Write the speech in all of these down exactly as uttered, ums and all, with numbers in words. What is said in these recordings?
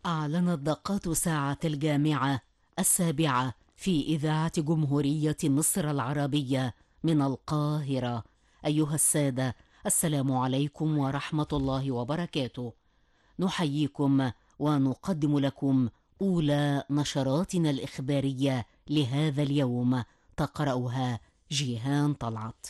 أعلنت دقات ساعة الجامعة السابعة في إذاعة جمهورية مصر العربية من القاهرة. أيها السادة، السلام عليكم ورحمة الله وبركاته. نحييكم ونقدم لكم أولى نشراتنا الإخبارية لهذا اليوم، تقرأها جيهان طلعت.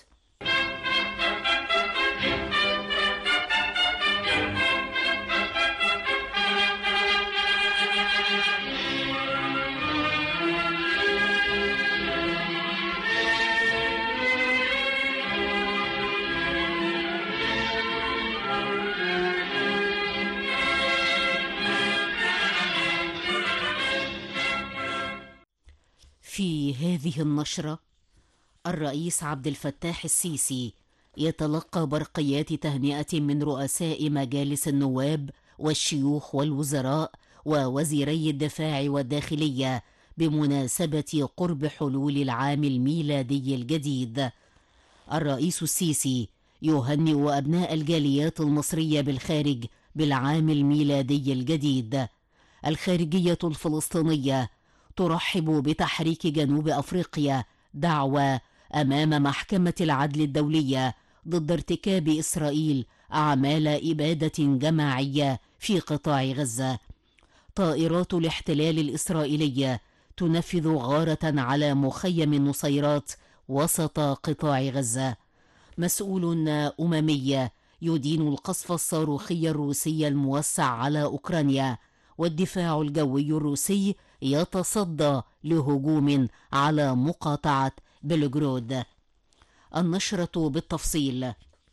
في هذه النشرة، الرئيس عبد الفتاح السيسي يتلقى برقيات تهنئة من رؤساء مجالس النواب والشيوخ والوزراء ووزيري الدفاع والداخلية بمناسبة قرب حلول العام الميلادي الجديد. الرئيس السيسي يهنئ أبناء الجاليات المصرية بالخارج بالعام الميلادي الجديد. الخارجية الفلسطينية ترحب بتحريك جنوب أفريقيا دعوى أمام محكمة العدل الدولية ضد ارتكاب إسرائيل أعمال إبادة جماعية في قطاع غزة. طائرات الاحتلال الإسرائيلية تنفذ غارة على مخيم النصيرات وسط قطاع غزة. مسؤول أممي يدين القصف الصاروخي الروسي الموسع على أوكرانيا، والدفاع الجوي الروسي يتصدى لهجوم على مقاطعة بلغراد. النشرة بالتفصيل.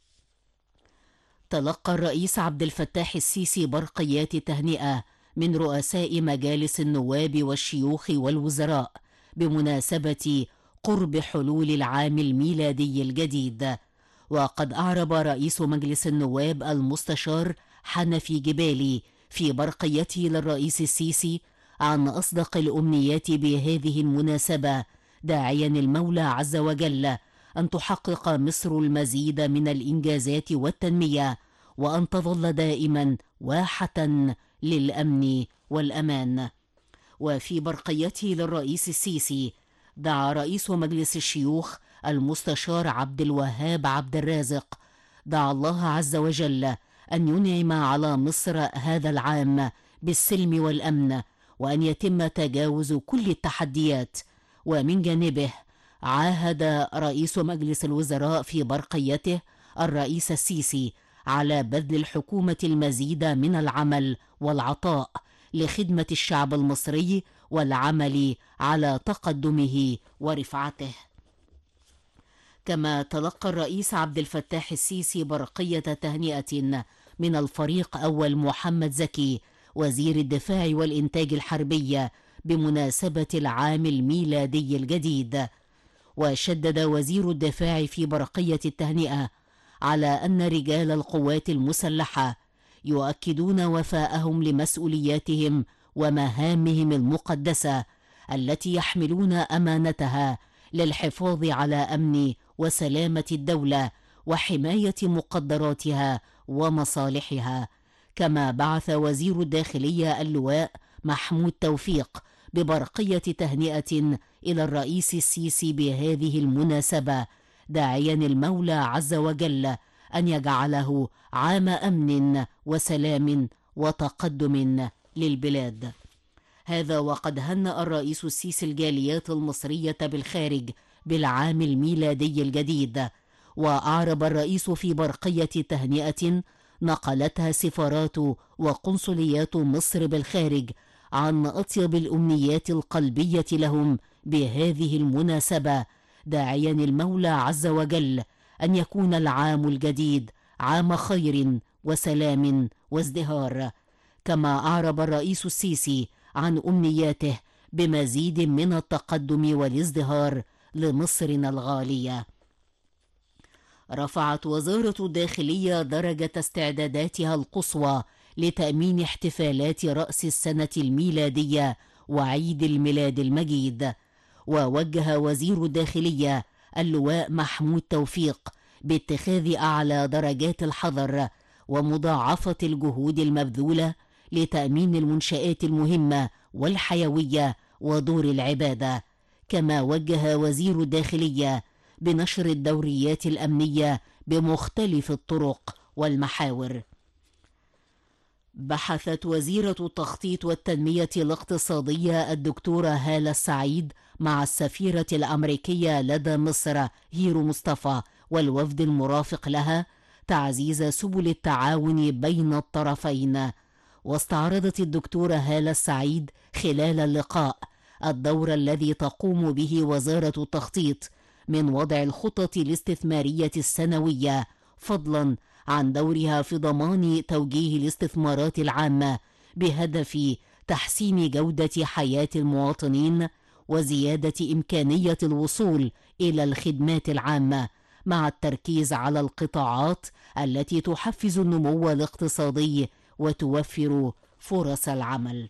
تلقى الرئيس عبد الفتاح السيسي برقيات تهنئة من رؤساء مجالس النواب والشيوخ والوزراء بمناسبة قرب حلول العام الميلادي الجديد. وقد أعرب رئيس مجلس النواب المستشار حنفي جبالي في برقيته للرئيس السيسي عن أصدق الأمنيات بهذه المناسبة، داعيا المولى عز وجل أن تحقق مصر المزيد من الإنجازات والتنمية، وأن تظل دائما واحة للأمن والأمان. وفي برقيته للرئيس السيسي دعا رئيس مجلس الشيوخ المستشار عبد الوهاب عبد الرازق دعا الله عز وجل أن ينعم على مصر هذا العام بالسلم والأمن، وأن يتم تجاوز كل التحديات. ومن جانبه عاهد رئيس مجلس الوزراء في برقيته الرئيس السيسي على بذل الحكومة المزيد من العمل والعطاء لخدمة الشعب المصري والعمل على تقدمه ورفعته. كما تلقى الرئيس عبد الفتاح السيسي برقية تهنئة من الفريق أول محمد زكي وزير الدفاع والإنتاج الحربي بمناسبة العام الميلادي الجديد. وشدد وزير الدفاع في برقية التهنئة على أن رجال القوات المسلحة يؤكدون وفاءهم لمسؤولياتهم ومهامهم المقدسة التي يحملون أمانتها للحفاظ على أمن وسلامة الدولة وحماية مقدراتها ومصالحها. كما بعث وزير الداخلية اللواء محمود توفيق ببرقية تهنئة إلى الرئيس السيسي بهذه المناسبة، داعيا المولى عز وجل أن يجعله عام أمن وسلام وتقدم للبلاد. هذا وقد هنأ الرئيس السيسي الجاليات المصرية بالخارج بالعام الميلادي الجديد. وأعرب الرئيس في برقية تهنئة نقلتها سفارات وقنصليات مصر بالخارج عن أطيب الأمنيات القلبية لهم بهذه المناسبة، داعيا المولى عز وجل أن يكون العام الجديد عام خير وسلام وازدهار. كما أعرب الرئيس السيسي عن أمنياته بمزيد من التقدم والازدهار لمصرنا الغالية. رفعت وزارة الداخلية درجة استعداداتها القصوى لتأمين احتفالات رأس السنة الميلادية وعيد الميلاد المجيد. ووجه وزير الداخلية اللواء محمود توفيق باتخاذ أعلى درجات الحذر ومضاعفة الجهود المبذولة لتأمين المنشآت المهمة والحيوية ودور العبادة. كما وجه وزير الداخلية بنشر الدوريات الأمنية بمختلف الطرق والمحاور. بحثت وزيرة التخطيط والتنمية الاقتصادية الدكتورة هالة السعيد مع السفيرة الأمريكية لدى مصر هيرو مصطفى والوفد المرافق لها تعزيز سبل التعاون بين الطرفين. واستعرضت الدكتورة هالة السعيد خلال اللقاء الدور الذي تقوم به وزارة التخطيط من وضع الخطط الاستثمارية السنوية، فضلا عن دورها في ضمان توجيه الاستثمارات العامة بهدف تحسين جودة حياة المواطنين وزيادة إمكانية الوصول إلى الخدمات العامة، مع التركيز على القطاعات التي تحفز النمو الاقتصادي وتوفر فرص العمل.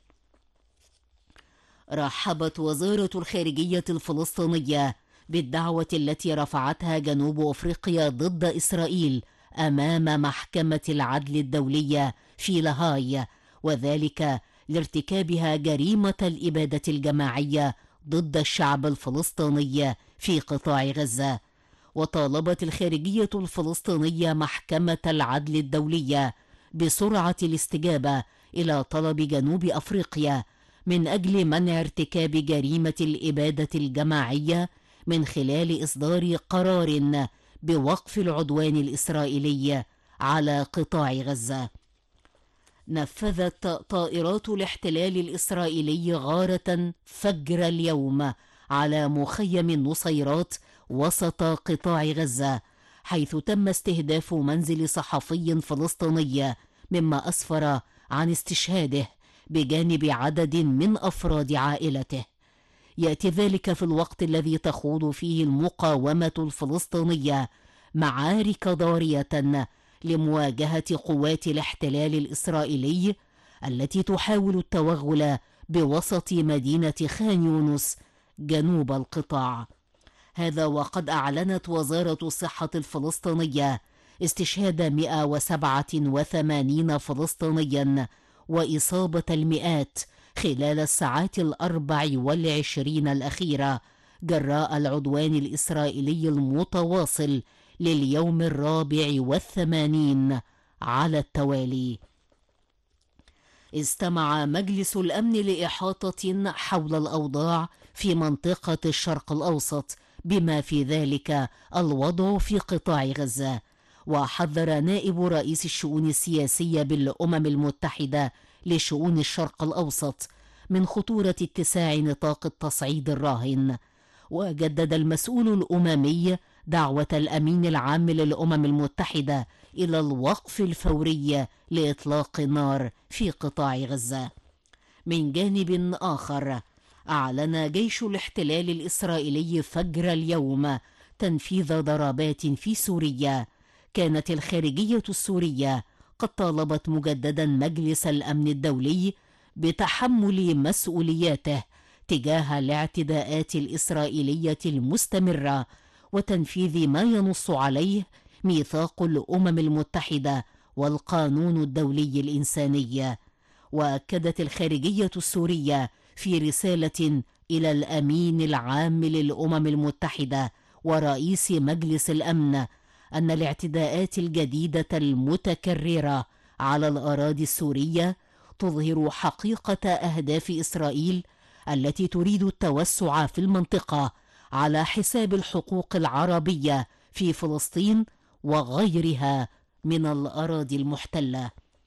رحبت وزارة الخارجية الفلسطينية بالدعوة التي رفعتها جنوب أفريقيا ضد إسرائيل أمام محكمة العدل الدولية في لاهاي، وذلك لارتكابها جريمة الإبادة الجماعية ضد الشعب الفلسطيني في قطاع غزة. وطالبت الخارجية الفلسطينية محكمة العدل الدولية بسرعة الاستجابة إلى طلب جنوب أفريقيا من أجل منع ارتكاب جريمة الإبادة الجماعية من خلال إصدار قرار بوقف العدوان الإسرائيلي على قطاع غزة. نفذت طائرات الاحتلال الإسرائيلي غارة فجر اليوم على مخيم النصيرات وسط قطاع غزة، حيث تم استهداف منزل صحفي فلسطيني، مما أسفر عن استشهاده بجانب عدد من أفراد عائلته. يأتي ذلك في الوقت الذي تخوض فيه المقاومة الفلسطينية معارك ضارية لمواجهة قوات الاحتلال الإسرائيلي التي تحاول التوغل بوسط مدينة خان يونس جنوب القطاع. هذا وقد أعلنت وزارة الصحة الفلسطينية استشهاد مئة وسبعة وثمانين فلسطينيا وإصابة المئات خلال الساعات الأربع والعشرين الأخيرة جراء العدوان الإسرائيلي المتواصل لليوم الرابع والثمانين على التوالي. استمع مجلس الأمن لإحاطة حول الأوضاع في منطقة الشرق الأوسط بما في ذلك الوضع في قطاع غزة. وحذر نائب رئيس الشؤون السياسية بالأمم المتحدة لشؤون الشرق الأوسط من خطورة اتساع نطاق التصعيد الراهن. وجدد المسؤول الأممي دعوة الأمين العام للأمم المتحدة إلى الوقف الفوري لإطلاق النار في قطاع غزة. من جانب آخر، أعلن جيش الاحتلال الإسرائيلي فجر اليوم تنفيذ ضربات في سوريا. كانت الخارجية السورية قد طالبت مجددا مجلس الأمن الدولي بتحمل مسؤولياته تجاه الاعتداءات الإسرائيلية المستمرة وتنفيذ ما ينص عليه ميثاق الأمم المتحدة والقانون الدولي الإنساني. وأكدت الخارجية السورية في رسالة إلى الأمين العام للأمم المتحدة ورئيس مجلس الأمن أن الاعتداءات الجديدة المتكررة على الأراضي السورية تظهر حقيقة أهداف إسرائيل التي تريد التوسع في المنطقة على حساب الحقوق العربية في فلسطين وغيرها من الأراضي المحتلة.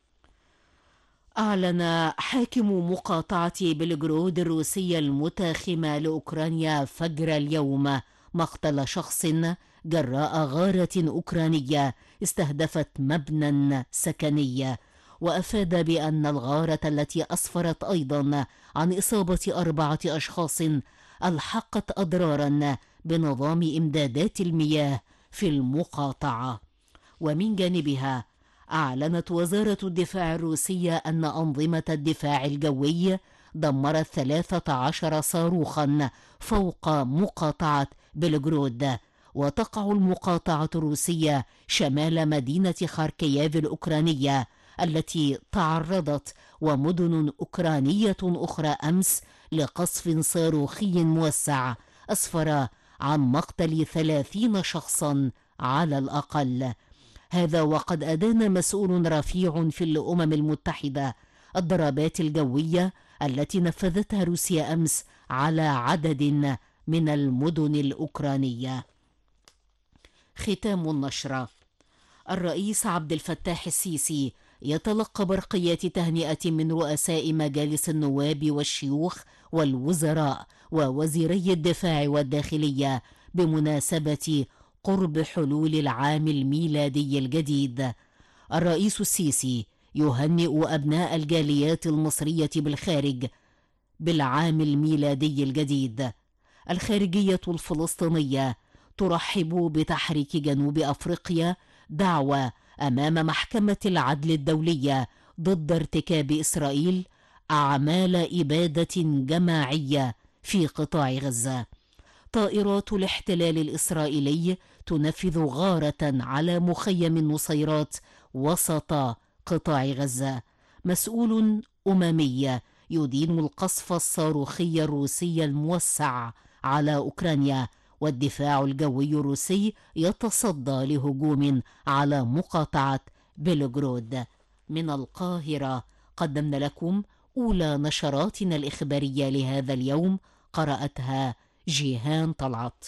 أعلن حاكم مقاطعة بلغرود الروسية المتاخمة لأوكرانيا فجر اليوم مقتل شخص جراء غارة أوكرانية استهدفت مبنى سكني. وأفاد بأن الغارة التي أسفرت أيضا عن إصابة أربعة أشخاص ألحقت أضرارا بنظام إمدادات المياه في المقاطعة. ومن جانبها، أعلنت وزارة الدفاع الروسية أن أنظمة الدفاع الجوي دمرت ثلاثة عشر صاروخا فوق مقاطعة بلغرود. وتقع المقاطعة الروسية شمال مدينة خاركييف الأوكرانية التي تعرضت ومدن أوكرانية أخرى أمس لقصف صاروخي موسع أسفر عن مقتل ثلاثين شخصا على الأقل. هذا وقد أدان مسؤول رفيع في الأمم المتحدة الضربات الجوية التي نفذتها روسيا أمس على عدد من المدن الأوكرانية. ختام النشرة. الرئيس عبد الفتاح السيسي يتلقى برقيات تهنئة من رؤساء مجالس النواب والشيوخ والوزراء ووزيري الدفاع والداخلية بمناسبة قرب حلول العام الميلادي الجديد. الرئيس السيسي يهنئ أبناء الجاليات المصرية بالخارج بالعام الميلادي الجديد. الخارجية الفلسطينية ترحب بتحريك جنوب أفريقيا دعوى أمام محكمة العدل الدولية ضد ارتكاب إسرائيل أعمال إبادة جماعية في قطاع غزة. طائرات الاحتلال الإسرائيلي تنفذ غارة على مخيم النصيرات وسط قطاع غزة. مسؤول أممي يدين القصف الصاروخي الروسي الموسع على أوكرانيا، والدفاع الجوي الروسي يتصدى لهجوم على مقاطعة بيلغرود. من القاهرة قدمنا لكم أولى نشراتنا الإخبارية لهذا اليوم، قرأتها جيهان طلعت.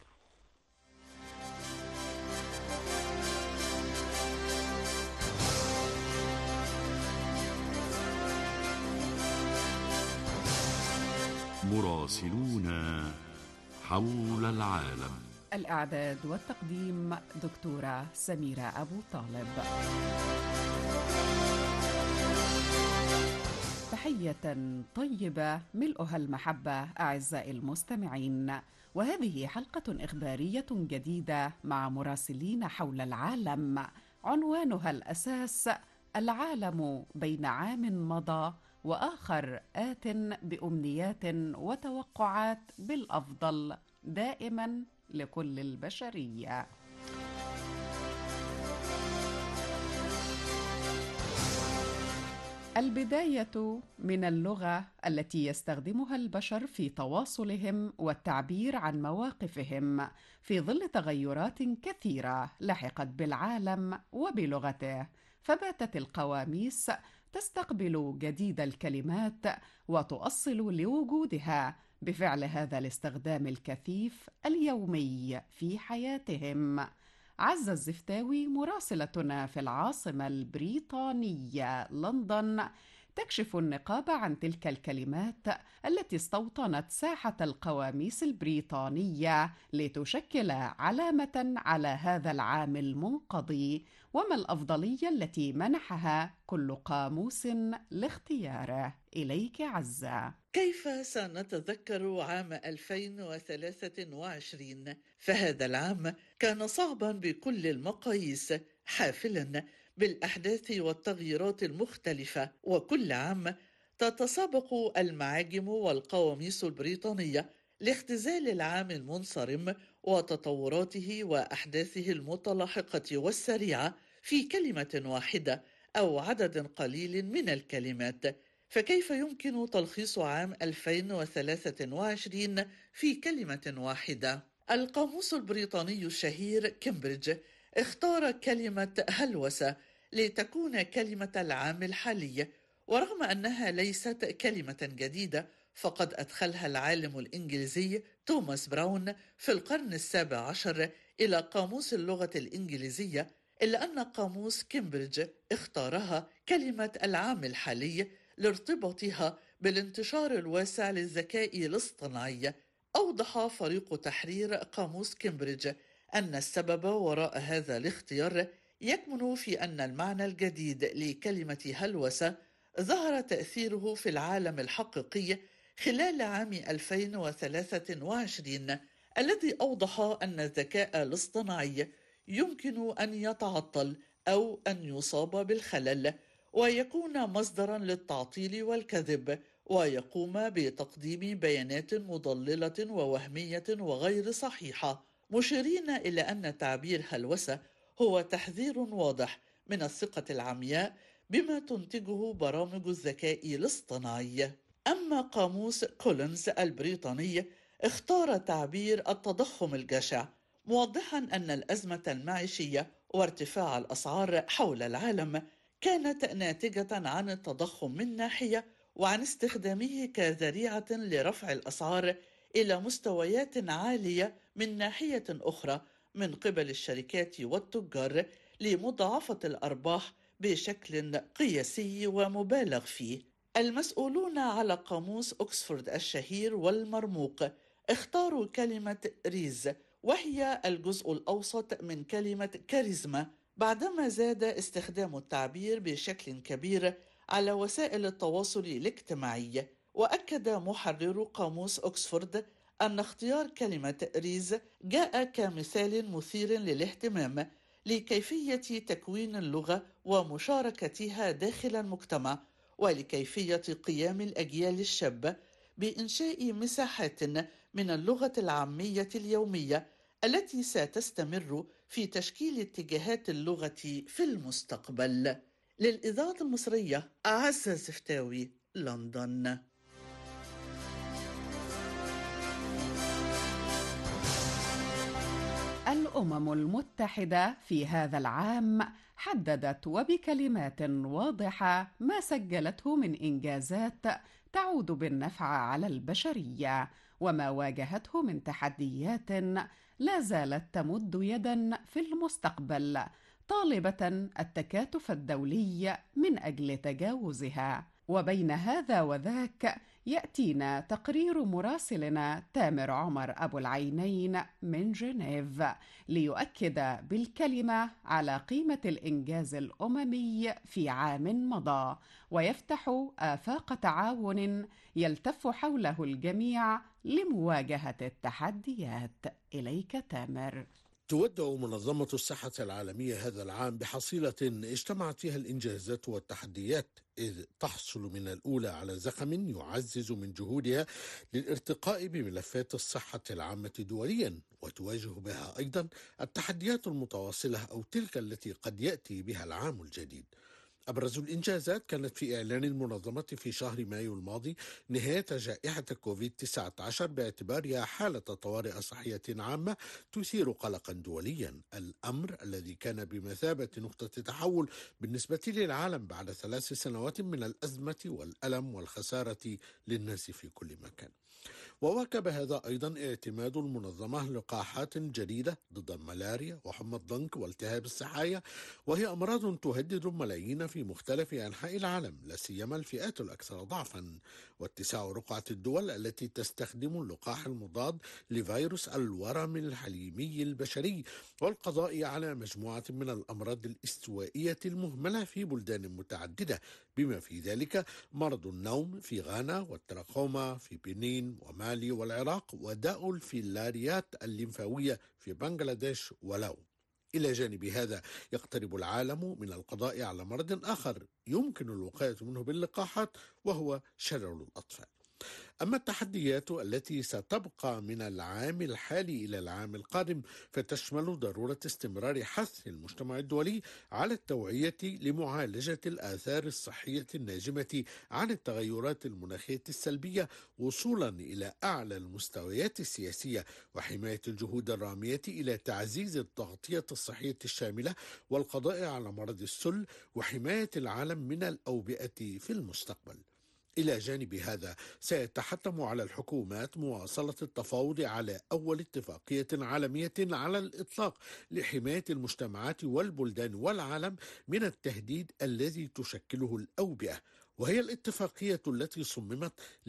مراسلون حول العالم. الإعداد والتقديم دكتورة سميرة أبو طالب. تحية طيبة ملؤها المحبة أعزائي المستمعين، وهذه حلقة إخبارية جديدة مع مراسلين حول العالم، عنوانها الأساس: العالم بين عام مضى وآخر آت بأمنيات وتوقعات بالأفضل دائما لكل البشرية. البداية من اللغة التي يستخدمها البشر في تواصلهم والتعبير عن مواقفهم في ظل تغيرات كثيرة لحقت بالعالم وبلغته، فباتت القواميس تستقبل جديد الكلمات وتؤصل لوجودها بفعل هذا الاستخدام الكثيف اليومي في حياتهم. عزة الزفتاوي مراسلتنا في العاصمة البريطانية لندن تكشف النقاب عن تلك الكلمات التي استوطنت ساحة القواميس البريطانية لتشكل علامة على هذا العام المنقضي، وما الأفضلية التي منحها كل قاموس لاختياره. إليك عزة. كيف سنتذكر عام ألفين وثلاثة وعشرين؟ فهذا العام كان صعبا بكل المقاييس، حافلا بالأحداث والتغييرات المختلفة، وكل عام تتسابق المعاجم والقواميس البريطانية لاختزال العام المنصرم وتطوراته وأحداثه المتلاحقة والسريعة في كلمة واحدة أو عدد قليل من الكلمات. فكيف يمكن تلخيص عام ألفين وثلاثة وعشرين في كلمة واحدة؟ القاموس البريطاني الشهير كامبريدج اختار كلمة هلوسة لتكون كلمة العام الحالي، ورغم أنها ليست كلمة جديدة فقد أدخلها العالم الإنجليزي توماس براون في القرن السابع عشر إلى قاموس اللغة الإنجليزية، إلا أن قاموس كامبريدج اختارها كلمة العام الحالي لارتباطها بالانتشار الواسع للذكاء الاصطناعي. أوضح فريق تحرير قاموس كامبريدج أن السبب وراء هذا الاختيار يكمن في أن المعنى الجديد لكلمة هلوسة ظهر تأثيره في العالم الحقيقي خلال عام ألفين وثلاثة وعشرين، الذي أوضح أن الذكاء الاصطناعي يمكن أن يتعطل أو أن يصاب بالخلل ويكون مصدرا للتعطيل والكذب، ويقوم بتقديم بيانات مضللة ووهمية وغير صحيحة، مشيرين إلى أن تعبير هلوسة هو تحذير واضح من الثقة العمياء بما تنتجه برامج الذكاء الاصطناعي. أما قاموس كولينز البريطاني اختار تعبير التضخم الجشع، موضحا أن الأزمة المعيشية وارتفاع الأسعار حول العالم كانت ناتجة عن التضخم من ناحية، وعن استخدامه كذريعة لرفع الأسعار إلى مستويات عالية من ناحية أخرى من قبل الشركات والتجار لمضاعفة الأرباح بشكل قياسي ومبالغ فيه. المسؤولون على قاموس أكسفورد الشهير والمرموق اختاروا كلمة ريز، وهي الجزء الأوسط من كلمة كاريزما، بعدما زاد استخدام التعبير بشكل كبير على وسائل التواصل الاجتماعي. وأكد محرر قاموس أكسفورد أن اختيار كلمة ريز جاء كمثال مثير للاهتمام لكيفية تكوين اللغة ومشاركتها داخل المجتمع، ولكيفية قيام الأجيال الشابة بإنشاء مساحات من اللغة العامية اليومية التي ستستمر في تشكيل اتجاهات اللغة في المستقبل. للإذاعة المصرية أعز زفتاوي، لندن. الأمم المتحدة في هذا العام حددت وبكلمات واضحة ما سجلته من إنجازات تعود بالنفع على البشرية، وما واجهته من تحديات لا زالت تمد يدا في المستقبل، طالبة التكاتف الدولي من أجل تجاوزها. وبين هذا وذاك يأتينا تقرير مراسلنا تامر عمر أبو العينين من جنيف ليؤكد بالكلمة على قيمة الإنجاز الأممي في عام مضى، ويفتح آفاق تعاون يلتف حوله الجميع لمواجهة التحديات. إليك تامر. تودع منظمة الصحة العالمية هذا العام بحصيلة اجتمعت فيها الإنجازات والتحديات، إذ تحصل من الأولى على زخم يعزز من جهودها للارتقاء بملفات الصحة العامة دوليا، وتواجه بها أيضا التحديات المتواصلة أو تلك التي قد يأتي بها العام الجديد. أبرز الإنجازات كانت في إعلان المنظمة في شهر مايو الماضي نهاية جائحة كوفيد تسعة عشر باعتبارها حالة طوارئ صحية عامة تثير قلقا دوليا، الأمر الذي كان بمثابة نقطة تحول بالنسبة للعالم بعد ثلاث سنوات من الأزمة والألم والخسارة للناس في كل مكان. وواكب هذا أيضا اعتماد المنظمة لقاحات جديدة ضد الملاريا وحمى الضنك والتهاب السحايا، وهي أمراض تهدد الملايين في مختلف أنحاء العالم، لا سيما الفئات الأكثر ضعفا. واتساع رقعة الدول التي تستخدم اللقاح المضاد لفيروس الورم الحليمي البشري، والقضاء على مجموعة من الأمراض الاستوائية المهملة في بلدان متعددة، بما في ذلك مرض النوم في غانا، والتراكوما في بنين ومالي والعراق، وداء الفيلاريات الليمفاوية في بنغلاديش ولاو. إلى جانب هذا يقترب العالم من القضاء على مرض آخر يمكن الوقاية منه باللقاحات، وهو شلل الأطفال. أما التحديات التي ستبقى من العام الحالي إلى العام القادم فتشمل ضرورة استمرار حث المجتمع الدولي على التوعية لمعالجة الآثار الصحية الناجمة عن التغيرات المناخية السلبية وصولا إلى أعلى المستويات السياسية، وحماية الجهود الرامية إلى تعزيز التغطية الصحية الشاملة والقضاء على مرض السل وحماية العالم من الأوبئة في المستقبل. إلى جانب هذا سيتحتم على الحكومات مواصلة التفاوض على أول اتفاقية عالمية على الإطلاق لحماية المجتمعات والبلدان والعالم من التهديد الذي تشكله الأوبئة، وهي الاتفاقية التي صممت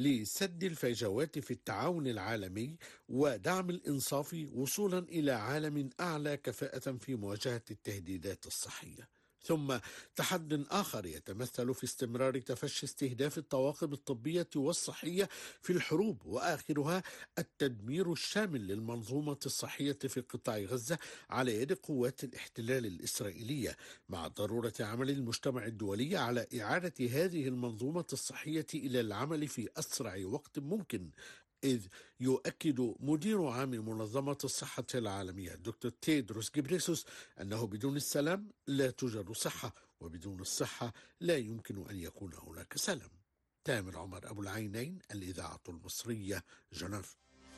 لسد الفجوات في التعاون العالمي ودعم الإنصاف وصولا إلى عالم أعلى كفاءة في مواجهة التهديدات الصحية. ثم تحد آخر يتمثل في استمرار تفشي استهداف الطواقم الطبية والصحية في الحروب، وآخرها التدمير الشامل للمنظومة الصحية في قطاع غزة على يد قوات الاحتلال الإسرائيلية، مع ضرورة عمل المجتمع الدولي على إعادة هذه المنظومة الصحية إلى العمل في أسرع وقت ممكن، إذ يؤكد مدير عام منظمة الصحة العالمية دكتور تيدروس جبريسوس أنه بدون السلام لا توجد صحة، وبدون الصحة لا يمكن أن يكون هناك سلام. تامر عمر أبو العينين، الإذاعة المصرية، جنيف.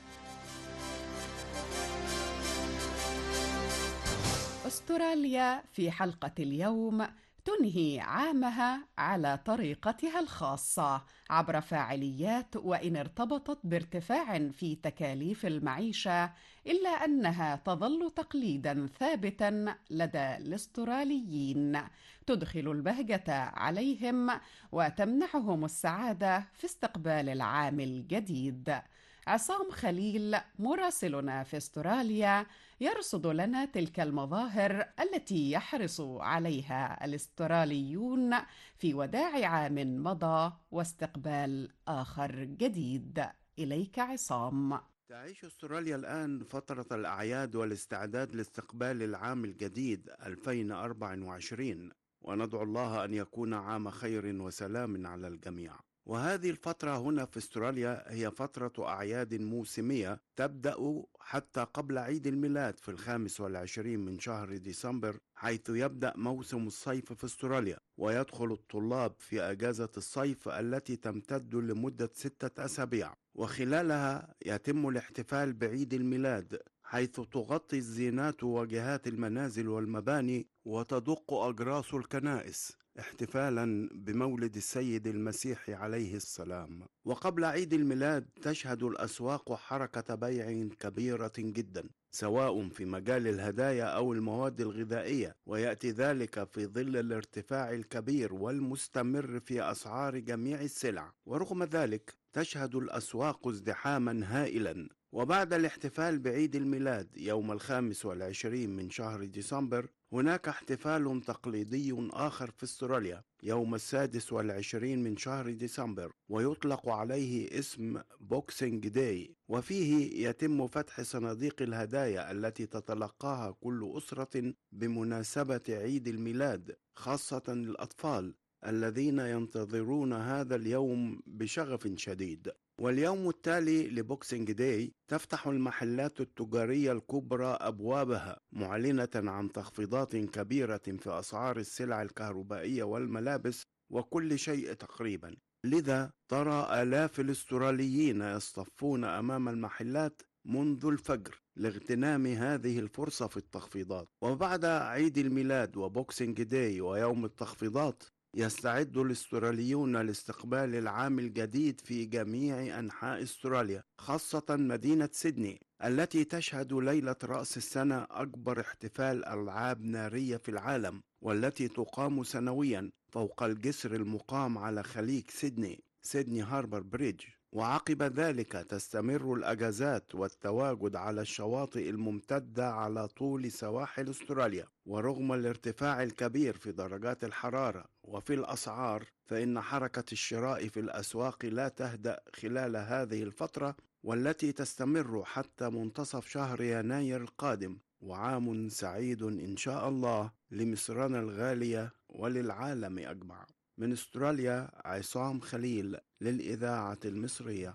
أستراليا في حلقة اليوم تنهي عامها على طريقتها الخاصة عبر فاعليات، وإن ارتبطت بارتفاع في تكاليف المعيشة إلا أنها تظل تقليداً ثابتاً لدى الأستراليين تدخل البهجة عليهم وتمنحهم السعادة في استقبال العام الجديد. عصام خليل مراسلنا في استراليا يرصد لنا تلك المظاهر التي يحرص عليها الاستراليون في وداع عام مضى واستقبال آخر جديد. إليك عصام. تعيش أستراليا الآن فترة الأعياد والاستعداد لاستقبال العام الجديد ألفين وأربعة وعشرين، وندعو الله أن يكون عام خير وسلام على الجميع. وهذه الفترة هنا في استراليا هي فترة أعياد موسمية تبدأ حتى قبل عيد الميلاد في الخامس والعشرين من شهر ديسمبر، حيث يبدأ موسم الصيف في استراليا، ويدخل الطلاب في أجازة الصيف التي تمتد لمدة ستة أسابيع، وخلالها يتم الاحتفال بعيد الميلاد، حيث تغطي الزينات واجهات المنازل والمباني وتدق أجراس الكنائس احتفالا بمولد السيد المسيح عليه السلام. وقبل عيد الميلاد تشهد الأسواق حركة بيع كبيرة جدا، سواء في مجال الهدايا أو المواد الغذائية، ويأتي ذلك في ظل الارتفاع الكبير والمستمر في أسعار جميع السلع. ورغم ذلك تشهد الأسواق ازدحاما هائلا. وبعد الاحتفال بعيد الميلاد يوم الخامس والعشرين من شهر ديسمبر، هناك احتفال تقليدي آخر في استراليا يوم السادس والعشرين من شهر ديسمبر، ويطلق عليه اسم بوكسينج داي، وفيه يتم فتح صناديق الهدايا التي تتلقاها كل أسرة بمناسبة عيد الميلاد، خاصة الأطفال الذين ينتظرون هذا اليوم بشغف شديد. واليوم التالي لبوكسينج داي تفتح المحلات التجارية الكبرى أبوابها، معلنة عن تخفيضات كبيرة في أسعار السلع الكهربائية والملابس وكل شيء تقريبا. لذا ترى آلاف الأستراليين يصطفون أمام المحلات منذ الفجر لاغتنام هذه الفرصة في التخفيضات. وبعد عيد الميلاد وبوكسينج داي ويوم التخفيضات يستعد الأستراليون لاستقبال العام الجديد في جميع أنحاء أستراليا، خاصة مدينة سيدني التي تشهد ليلة رأس السنة أكبر احتفال ألعاب نارية في العالم، والتي تقام سنويا فوق الجسر المقام على خليج سيدني سيدني هاربر بريدج. وعقب ذلك تستمر الأجازات والتواجد على الشواطئ الممتدة على طول سواحل أستراليا. ورغم الارتفاع الكبير في درجات الحرارة وفي الأسعار، فإن حركة الشراء في الأسواق لا تهدأ خلال هذه الفترة، والتي تستمر حتى منتصف شهر يناير القادم. وعام سعيد إن شاء الله لمصرنا الغالية وللعالم أجمع. من استراليا عصام خليل للإذاعة المصرية.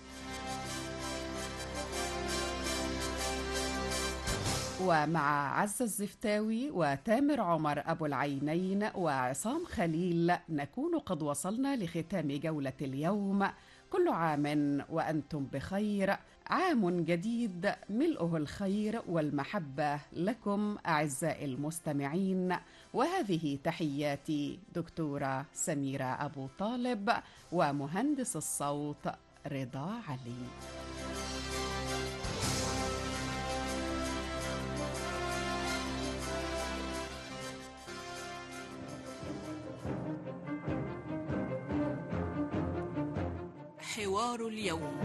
ومع عزة الزفتاوي وتامر عمر أبو العينين وعصام خليل نكون قد وصلنا لختام جولة اليوم. كل عام وأنتم بخير، عام جديد ملؤه الخير والمحبة لكم أعزائي المستمعين. وهذه تحياتي دكتورة سميرة أبو طالب، ومهندس الصوت رضا علي. حوار اليوم.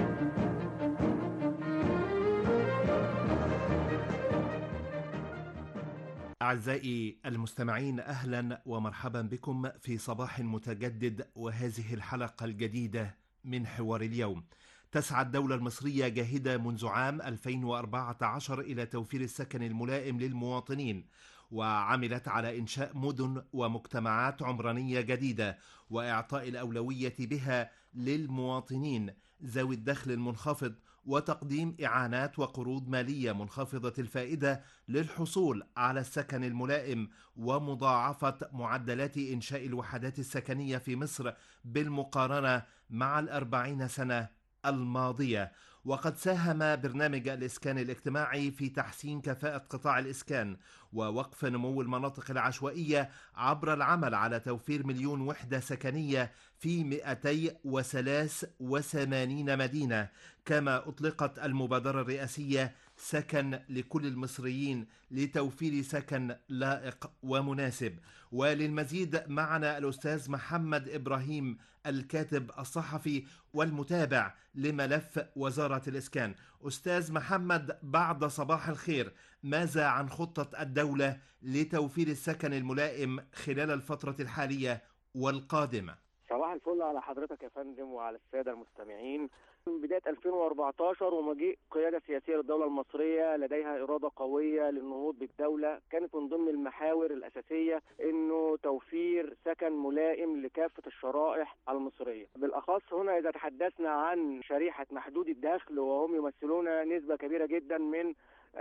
أعزائي المستمعين، أهلا ومرحبا بكم في صباح متجدد وهذه الحلقة الجديدة من حوار اليوم. تسعى الدولة المصرية جاهدة منذ عام ألفين وأربعة عشر إلى توفير السكن الملائم للمواطنين، وعملت على إنشاء مدن ومجتمعات عمرانية جديدة وإعطاء الأولوية بها للمواطنين ذوي الدخل المنخفض وتقديم إعانات وقروض مالية منخفضة الفائدة للحصول على السكن الملائم، ومضاعفة معدلات إنشاء الوحدات السكنية في مصر بالمقارنة مع الأربعين سنة الماضية. وقد ساهم برنامج الإسكان الاجتماعي في تحسين كفاءة قطاع الإسكان ووقف نمو المناطق العشوائية عبر العمل على توفير مليون وحدة سكنية في مئتي وثلاث وثمانين مدينة. كما أطلقت المبادرة الرئاسية سكن لكل المصريين لتوفير سكن لائق ومناسب. وللمزيد معنا الأستاذ محمد إبراهيم، الكاتب الصحفي والمتابع لملف وزارة الإسكان. أستاذ محمد، بعد صباح الخير، ماذا عن خطة الدولة لتوفير السكن الملائم خلال الفترة الحالية والقادمة؟ صباح الفل على حضرتك يا فندم وعلى السادة المستمعين. من بداية ألفين وأربعتاشر ومجيء قيادة سياسية للدولة المصرية لديها إرادة قوية للنهوض بالدولة، كانت من ضمن المحاور الأساسية إنه توفير سكن ملائم لكافة الشرائح المصرية. بالأخص هنا إذا تحدثنا عن شريحة محدود الدخل وهم يمثلون نسبة كبيرة جدا من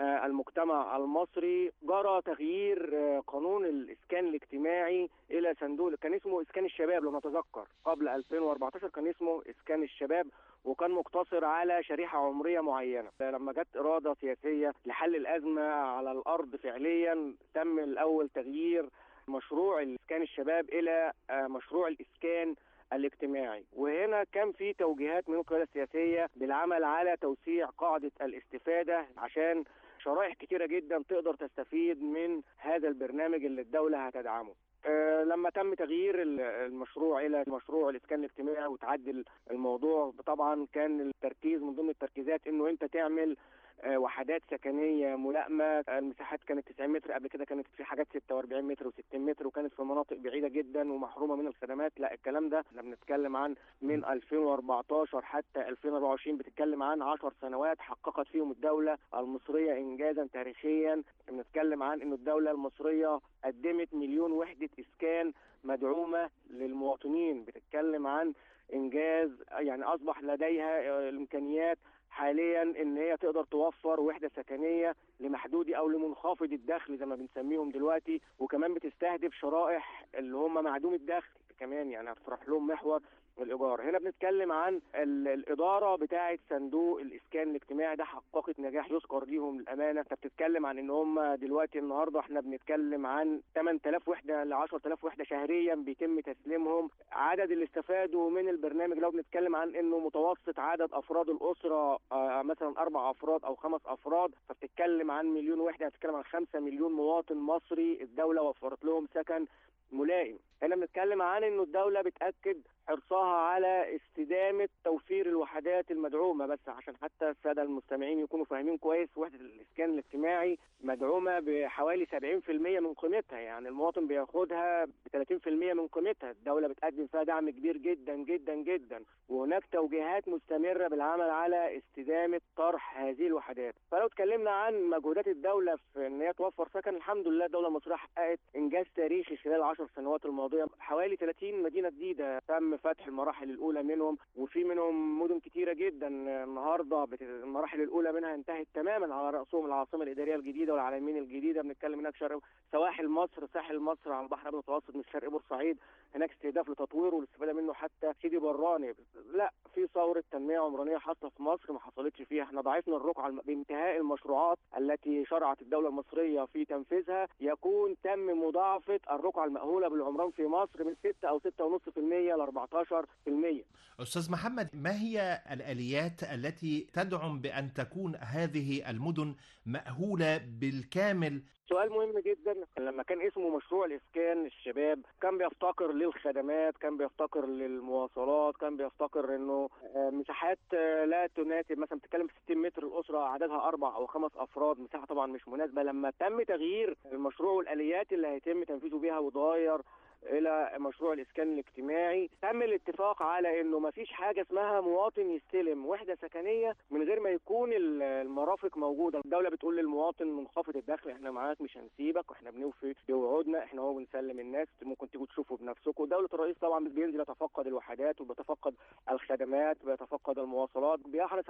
المجتمع المصري، جرى تغيير قانون الإسكان الاجتماعي إلى صندوق، كان اسمه إسكان الشباب لو نتذكر، قبل ألفين وأربعتاشر كان اسمه إسكان الشباب، وكان مقتصر على شريحة عمرية معينة. لما جت إرادة سياسية لحل الأزمة على الأرض فعليا، تم الأول تغيير مشروع الإسكان الشباب إلى مشروع الإسكان الاجتماعي. وهنا كان في توجيهات من القيادة السياسية بالعمل على توسيع قاعدة الاستفادة عشان شرائح كتيرة جدا تقدر تستفيد من هذا البرنامج اللي الدولة هتدعمه. أه لما تم تغيير المشروع إلى مشروع الإسكان الاجتماعي وتعدل الموضوع، طبعا كان التركيز من ضمن التركيزات إنه أنت تعمل وحدات سكنيه ملائمه. المساحات كانت تسعين متر، قبل كده كانت في حاجات ستة وأربعين متر وستين متر، وكانت في مناطق بعيده جدا ومحرومه من الخدمات. لا، الكلام ده احنا بنتكلم عن من ألفين وأربعتاشر حتى ألفين وأربعة وعشرين، بتتكلم عن عشر سنوات حققت فيهم الدوله المصريه انجازا تاريخيا. بنتكلم عن انه الدوله المصريه قدمت مليون وحده اسكان مدعومه للمواطنين. بتتكلم عن انجاز، يعني اصبح لديها الامكانيات حاليا ان هي تقدر توفر وحده سكنيه لمحدودي او لمنخفض الدخل زي ما بنسميهم دلوقتي، وكمان بتستهدف شرائح اللي هم معدوم الدخل كمان، يعني هتطرح لهم محور الإيجار. هنا بنتكلم عن الإدارة بتاعة صندوق الإسكان الاجتماعي، ده حققت نجاح يذكر ليهم الأمانة. انت بتتكلم عن ان هم دلوقتي النهارده احنا بنتكلم عن ثمانية آلاف وحدة ل عشرة آلاف وحدة شهريا بيتم تسليمهم. عدد اللي استفادوا من البرنامج لو بنتكلم عن انه متوسط عدد أفراد الأسرة آه مثلا أربع أفراد أو خمس أفراد، فبتتكلم عن مليون وحدة، بتتكلم عن خمسة مليون مواطن مصري الدولة وفرت لهم سكن ملائم. هنا بنتكلم عن انه الدولة بتأكد حرصها على استدامة توفير الوحدات المدعومة. بس عشان حتى السادة المستمعين يكونوا فاهمين كويس، وحدة الإسكان الاجتماعي مدعومة بحوالي سبعين بالمئة من قيمتها، يعني المواطن بياخدها ب ثلاثين بالمئة من قيمتها. الدولة بتقدم فيها دعم كبير جدا جدا جدا، وهناك توجيهات مستمرة بالعمل على استدامة طرح هذه الوحدات. فلو اتكلمنا عن مجهودات الدولة في ان هي توفر سكن، الحمد لله الدولة المصرية حققت انجاز تاريخي خلال العشر سنوات الماضية. حوالي ثلاثين مدينة جديدة تم فتح المراحل الأولى منهم، وفي منهم مدن كتيرة جدا النهارده المراحل الأولى منها انتهت تماما، على رأسهم العاصمة الإدارية الجديدة والعلمين الجديدة. بنتكلم هناك شرق سواحل مصر، ساحل مصر على البحر المتوسط من شرق بورسعيد، هناك استهداف لتطويره والاستفادة منه حتى سيدي براني. لا، في ثورة تنمية عمرانية حاصلة في مصر ما حصلتش فيها. احنا ضعفنا الرقعة بانتهاء المشروعات التي شرعت الدولة المصرية في تنفيذها، يكون تم مضاعفة الرقعة المأهولة بالعمران في مصر من ستة أو ستة ونص في المية ل أربعتاشر بالمية. أستاذ محمد، ما هي الآليات التي تدعم بأن تكون هذه المدن مأهولة بالكامل؟ سؤال مهم جدا. لما كان اسمه مشروع الإسكان الشباب كان بيفتقر للخدمات، كان بيفتقر للمواصلات، كان بيفتقر انه مساحات لا تناسب، مثلا بتتكلم في ستين متر الأسرة عددها أربع أو خمس أفراد، مساحة طبعا مش مناسبة. لما تم تغيير المشروع والآليات اللي هيتم تنفيذه بها وتغير الى مشروع الاسكان الاجتماعي، تم الاتفاق على انه ما فيش حاجه اسمها مواطن يستلم وحده سكنيه من غير ما يكون المرافق موجوده. الدوله بتقول للمواطن منخفض الدخل احنا معاك مش هنسيبك، واحنا بنوفي بوعودنا، احنا هو بنسلم الناس، ممكن تيجوا تشوفوا بنفسكم. دوله الرئيس طبعا بينزل يتفقد الوحدات وبيتفقد الخدمات، بيتفقد المواصلات، بيحرص على انه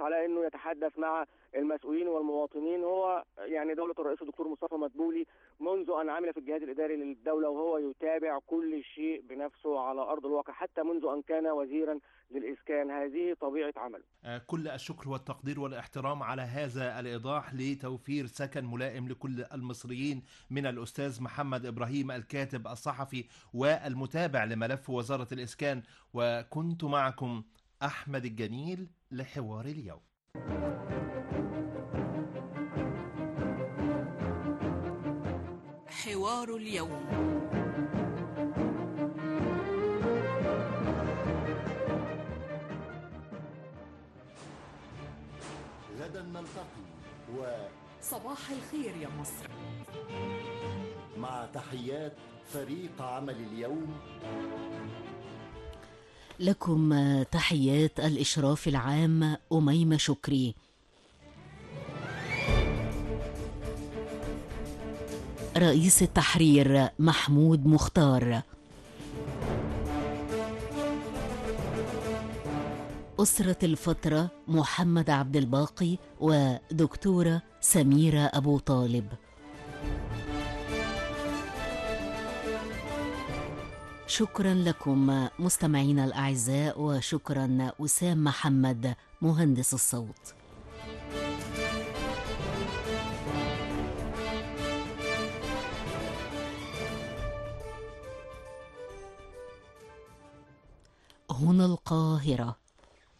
نتحدث مع المسؤولين والمواطنين هو يعني دولة الرئيس الدكتور مصطفى مدبولي منذ أن عمل في الجهاز الإداري للدولة وهو يتابع كل شيء بنفسه على أرض الواقع حتى منذ أن كان وزيرا للإسكان. هذه طبيعة عمله. كل الشكر والتقدير والاحترام على هذا الإيضاح لتوفير سكن ملائم لكل المصريين من الأستاذ محمد إبراهيم الكاتب الصحفي والمتابع لملف وزارة الإسكان. وكنت معكم أحمد الجميل لحوار اليوم. حوار اليوم. غدا نلتقي و صباح الخير يا مصر. مع تحيات فريق عمل اليوم. لكم تحيات الإشراف العام أميمة شكري. رئيس التحرير محمود مختار. أسرة الفترة محمد عبد الباقي ودكتورة سميرة أبو طالب. شكرا لكم مستمعينا الأعزاء، وشكرا وسام محمد مهندس الصوت. هنا القاهرة.